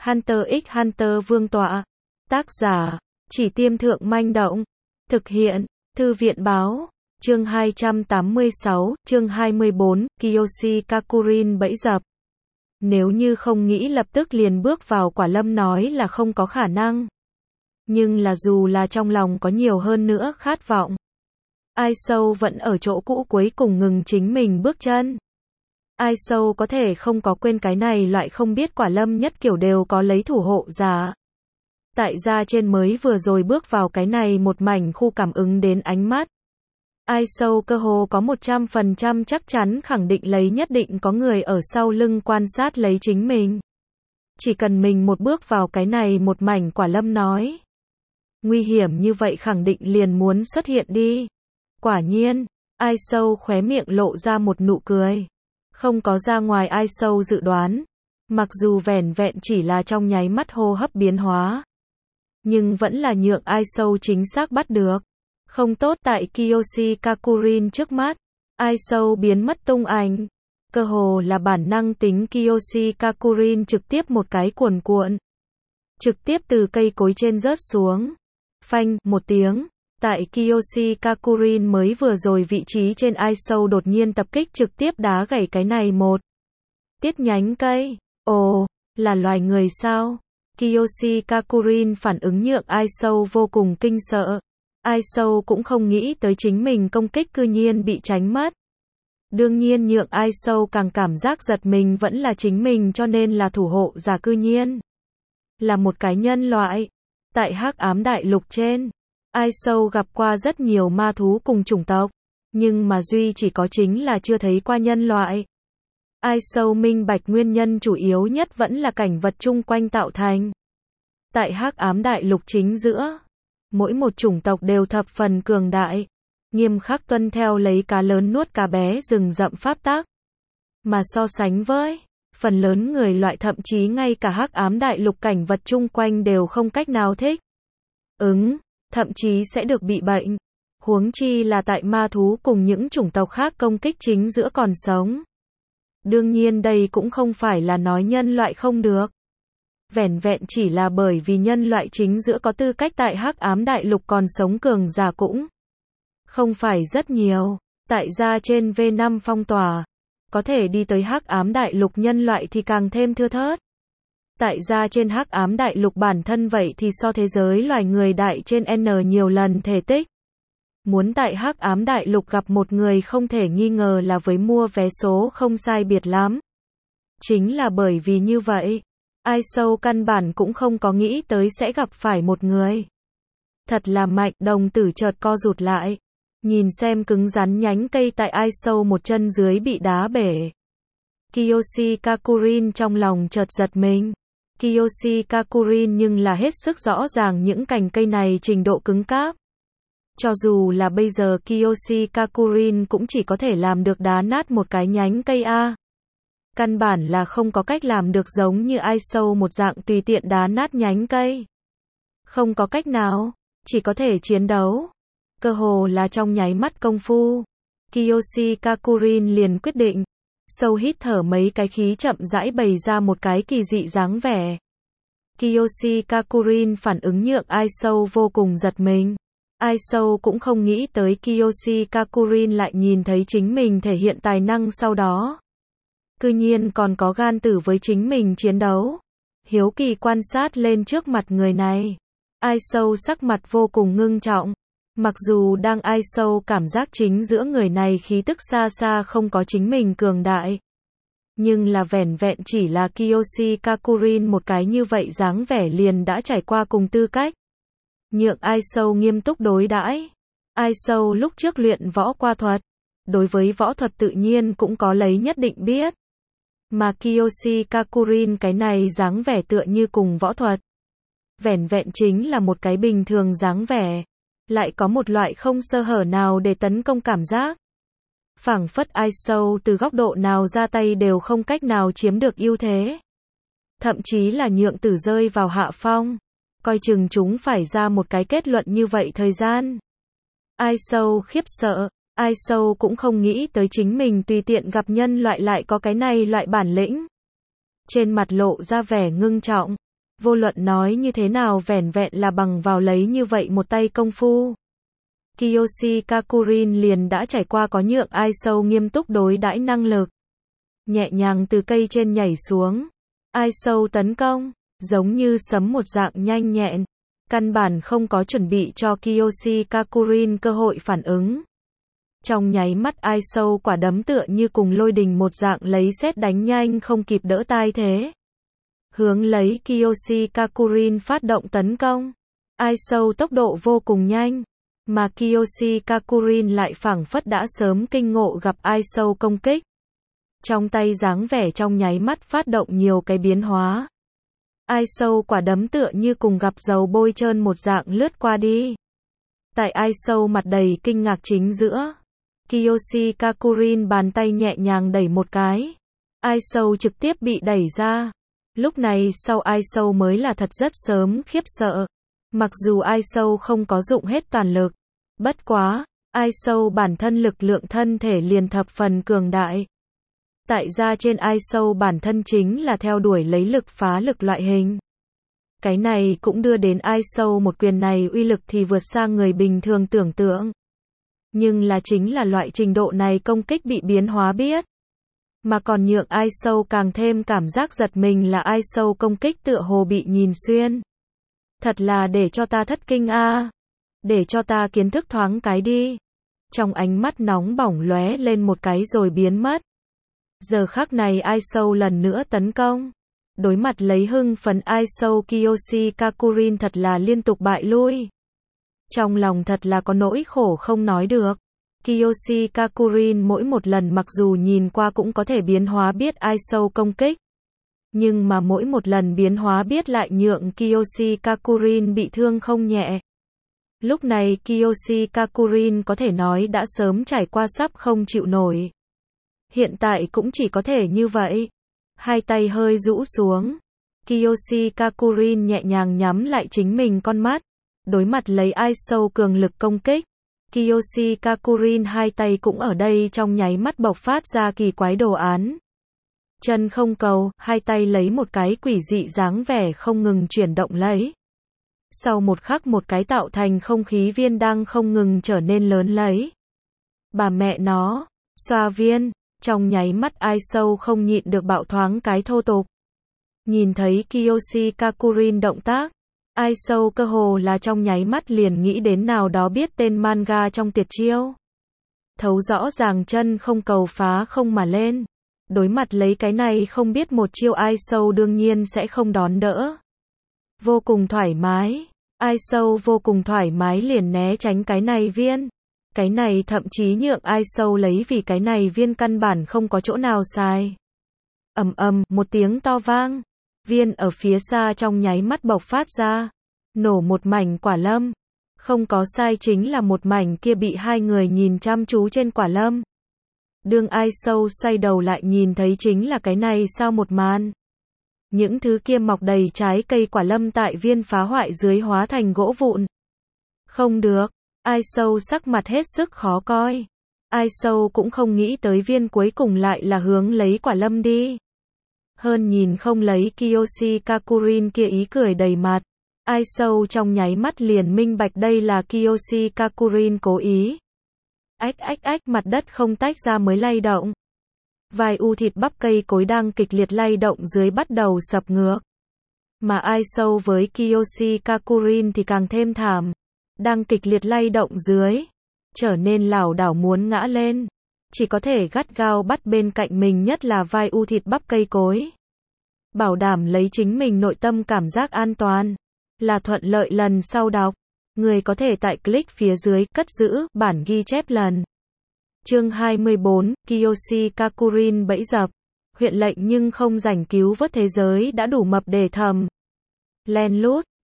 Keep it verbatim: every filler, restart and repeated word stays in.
Hunter x Hunter Vương tọa. Tác giả, Chỉ Tiêm Thượng Manh Động. Thực hiện, Thư viện Báo. Chương hai trăm tám mươi sáu, chương hai mươi bốn, Kiyoshi Kakurin bẫy dập. Nếu như không nghĩ lập tức liền bước vào Quả Lâm nói là không có khả năng. Nhưng là dù là trong lòng có nhiều hơn nữa khát vọng. Ai Sâu vẫn ở chỗ cũ cuối cùng ngừng chính mình bước chân. Ai Sâu có thể không có quên cái này loại không biết Quả Lâm nhất kiểu đều có lấy thủ hộ giả. Tại gia trên mới vừa rồi bước vào cái này một mảnh khu cảm ứng đến ánh mắt. Ai Sâu cơ hồ có một trăm phần trăm chắc chắn khẳng định lấy nhất định có người ở sau lưng quan sát lấy chính mình. Chỉ cần mình một bước vào cái này một mảnh Quả Lâm nói. Nguy hiểm như vậy khẳng định liền muốn xuất hiện đi. Quả nhiên, Ai Sâu khóe miệng lộ ra một nụ cười. Không có ra ngoài Ai Sâu dự đoán. Mặc dù vẻn vẹn chỉ là trong nháy mắt hô hấp biến hóa. Nhưng vẫn là nhượng Ai Sâu chính xác bắt được. Không tốt tại Kiyoshi Kakurin trước mắt. Ai Sâu biến mất tung ảnh. Cơ hồ là bản năng tính Kiyoshi Kakurin trực tiếp một cái cuồn cuộn. Trực tiếp từ cây cối trên rớt xuống. Phanh, một tiếng. Tại Kiyoshi Kakurin mới vừa rồi vị trí trên Ai Sâu đột nhiên tập kích trực tiếp đá gãy cái này một tiết nhánh cây. Ồ, là loài người sao? Kiyoshi Kakurin phản ứng nhượng Ai Sâu vô cùng kinh sợ. Ai Sâu cũng không nghĩ tới chính mình công kích cư nhiên bị tránh mất. Đương nhiên nhượng Ai Sâu càng cảm giác giật mình vẫn là chính mình cho nên là thủ hộ giả cư nhiên. Là một cái nhân loại. Tại Hắc Ám Đại Lục trên. Ai Sâu gặp qua rất nhiều ma thú cùng chủng tộc. Nhưng mà duy chỉ có chính là chưa thấy qua nhân loại. Ai Sâu minh bạch nguyên nhân chủ yếu nhất vẫn là cảnh vật chung quanh tạo thành. Tại Hắc Ám Đại Lục chính giữa. Mỗi một chủng tộc đều thập phần cường đại. Nghiêm khắc tuân theo lấy cá lớn nuốt cá bé rừng rậm pháp tắc. Mà so sánh với phần lớn người loại thậm chí ngay cả Hắc Ám Đại Lục cảnh vật chung quanh đều không cách nào thích ứng, thậm chí sẽ được bị bệnh. Huống chi là tại ma thú cùng những chủng tộc khác công kích chính giữa còn sống. Đương nhiên đây cũng không phải là nói nhân loại không được. Vẻn vẹn chỉ là bởi vì nhân loại chính giữa có tư cách tại Hắc Ám Đại Lục còn sống cường giả cũng không phải rất nhiều. Tại gia trên V năm phong tỏa, có thể đi tới Hắc Ám Đại Lục nhân loại thì càng thêm thưa thớt. Tại gia trên Hắc Ám Đại Lục bản thân vậy thì so thế giới loài người đại trên N nhiều lần thể tích. Muốn tại Hắc Ám Đại Lục gặp một người không thể nghi ngờ là với mua vé số không sai biệt lắm. Chính là bởi vì như vậy, Ai Sâu căn bản cũng không có nghĩ tới sẽ gặp phải một người. Thật là mạnh, đồng tử chợt co rụt lại. Nhìn xem cứng rắn nhánh cây tại Ai Sâu một chân dưới bị đá bể. Kiyoshi Kakurin trong lòng chợt giật mình. Kiyoshi Kakurin nhưng là hết sức rõ ràng những cành cây này trình độ cứng cáp. Cho dù là bây giờ Kiyoshi Kakurin cũng chỉ có thể làm được đá nát một cái nhánh cây A. Căn bản là không có cách làm được giống như Ai Sâu một dạng tùy tiện đá nát nhánh cây. Không có cách nào, chỉ có thể chiến đấu. Cơ hồ là trong nháy mắt công phu. Kiyoshi Kakurin liền quyết định. Sâu hít thở mấy cái khí chậm rãi bày ra một cái kỳ dị dáng vẻ. Kiyoshi Kakurin phản ứng nhượng Ai Sâu vô cùng giật mình. Ai Sâu cũng không nghĩ tới Kiyoshi Kakurin lại nhìn thấy chính mình thể hiện tài năng sau đó. Cư nhiên còn có gan tử với chính mình chiến đấu. Hiếu kỳ quan sát lên trước mặt người này. Ai Sâu sắc mặt vô cùng ngưng trọng. Mặc dù đang Ai Sâu cảm giác chính giữa người này khí tức xa xa không có chính mình cường đại. Nhưng là vẻn vẹn chỉ là Kiyoshi Kakurin một cái như vậy dáng vẻ liền đã trải qua cùng tư cách. Nhượng Ai Sâu nghiêm túc đối đãi. Ai Sâu lúc trước luyện võ qua thuật. Đối với võ thuật tự nhiên cũng có lấy nhất định biết. Mà Kiyoshi Kakurin cái này dáng vẻ tựa như cùng võ thuật. Vẻn vẹn chính là một cái bình thường dáng vẻ. Lại có một loại không sơ hở nào để tấn công cảm giác. Phảng phất Ai Sâu từ góc độ nào ra tay đều không cách nào chiếm được ưu thế. Thậm chí là nhượng tử rơi vào hạ phong. Coi chừng chúng phải ra một cái kết luận như vậy thời gian. Ai Sâu khiếp sợ. Ai Sâu cũng không nghĩ tới chính mình tùy tiện gặp nhân loại lại có cái này loại bản lĩnh. Trên mặt lộ ra vẻ ngưng trọng. Vô luận nói như thế nào vẻn vẹn là bằng vào lấy như vậy một tay công phu. Kiyoshi Kakurin liền đã trải qua có nhượng ai sâu nghiêm túc đối đãi năng lực. Nhẹ nhàng từ cây trên nhảy xuống. Ai sâu tấn công, giống như sấm một dạng nhanh nhẹn. Căn bản không có chuẩn bị cho Kiyoshi Kakurin cơ hội phản ứng. Trong nháy mắt ai sâu quả đấm tựa như cùng lôi đình một dạng lấy sét đánh nhanh không kịp đỡ tai thế. Hướng lấy Kiyoshi Kakurin phát động tấn công. Ai sâu tốc độ vô cùng nhanh. Mà Kiyoshi Kakurin lại phảng phất đã sớm kinh ngộ gặp ai sâu công kích. Trong tay dáng vẻ trong nháy mắt phát động nhiều cái biến hóa. Ai sâu quả đấm tựa như cùng gặp dầu bôi trơn một dạng lướt qua đi. Tại ai sâu mặt đầy kinh ngạc chính giữa. Kiyoshi Kakurin bàn tay nhẹ nhàng đẩy một cái. Ai sâu trực tiếp bị đẩy ra. Lúc này sau ai sâu mới là thật rất sớm khiếp sợ. Mặc dù ai sâu không có dụng hết toàn lực. Bất quá, ai sâu bản thân lực lượng thân thể liền thập phần cường đại. Tại ra trên ai sâu bản thân chính là theo đuổi lấy lực phá lực loại hình. Cái này cũng đưa đến ai sâu một quyền này uy lực thì vượt xa người bình thường tưởng tượng. Nhưng là chính là loại trình độ này công kích bị biến hóa biết. Mà còn nhượng ai sâu càng thêm cảm giác giật mình là ai sâu công kích tựa hồ bị nhìn xuyên. Thật là để cho ta thất kinh a, à. Để cho ta kiến thức thoáng cái đi. Trong ánh mắt nóng bỏng lóe lên một cái rồi biến mất. Giờ khắc này ai sâu lần nữa tấn công. Đối mặt lấy hưng phấn ai sâu Kiyoshi Kakurin thật là liên tục bại lui. Trong lòng thật là có nỗi khổ không nói được. Kiyoshi Kakurin mỗi một lần mặc dù nhìn qua cũng có thể biến hóa biết ai sâu công kích. Nhưng mà mỗi một lần biến hóa biết lại nhượng Kiyoshi Kakurin bị thương không nhẹ. Lúc này Kiyoshi Kakurin có thể nói đã sớm trải qua sắp không chịu nổi. Hiện tại cũng chỉ có thể như vậy. Hai tay hơi rũ xuống. Kiyoshi Kakurin nhẹ nhàng nhắm lại chính mình con mắt. Đối mặt lấy ai sâu cường lực công kích. Kiyoshi Kakurin hai tay cũng ở đây trong nháy mắt bộc phát ra kỳ quái đồ án. Chân không cầu, hai tay lấy một cái quỷ dị dáng vẻ không ngừng chuyển động lấy. Sau một khắc một cái tạo thành không khí viên đang không ngừng trở nên lớn lấy. Bà mẹ nó, xoa viên, trong nháy mắt ai sâu không nhịn được bạo thoáng cái thô tục. Nhìn thấy Kiyoshi Kakurin động tác, ai sâu cơ hồ là trong nháy mắt liền nghĩ đến nào đó biết tên manga trong tuyệt chiêu. Thấu rõ ràng chân không cầu phá không mà lên. Đối mặt lấy cái này không biết một chiêu ai sâu đương nhiên sẽ không đón đỡ. Vô cùng thoải mái. Ai sâu vô cùng thoải mái liền né tránh cái này viên. Cái này thậm chí nhượng ai sâu lấy vì cái này viên căn bản không có chỗ nào sai. Ầm ầm, một tiếng to vang. Viên ở phía xa trong nháy mắt bộc phát ra. Nổ một mảnh quả lâm. Không có sai chính là một mảnh kia bị hai người nhìn chăm chú trên quả lâm. Đương ai sâu xoay đầu lại nhìn thấy chính là cái này sao một màn. Những thứ kia mọc đầy trái cây quả lâm tại viên phá hoại dưới hóa thành gỗ vụn. Không được, ai sâu sắc mặt hết sức khó coi. Ai sâu cũng không nghĩ tới viên cuối cùng lại là hướng lấy quả lâm đi. Hơn nhìn không lấy Kiyoshi Kakurin kia ý cười đầy mặt. Ai sâu trong nháy mắt liền minh bạch đây là Kiyoshi Kakurin cố ý. Ách ách ách mặt đất không tách ra mới lay động. Vài u thịt bắp cây cối đang kịch liệt lay động dưới bắt đầu sập ngược. Mà ai sâu với Kiyoshi Kakurin thì càng thêm thảm. Đang kịch liệt lay động dưới. Trở nên lảo đảo muốn ngã lên. Chỉ có thể gắt gao bắt bên cạnh mình nhất là vai u thịt bắp cây cối. Bảo đảm lấy chính mình nội tâm cảm giác an toàn. Là thuận lợi lần sau đọc. Người có thể tại click phía dưới cất giữ bản ghi chép lần. Chương hai mươi bốn, Kiyoshi Kakurin bẫy dập. Huyện lệnh nhưng không rảnh cứu vớt thế giới đã đủ mập để thầm. Len lút,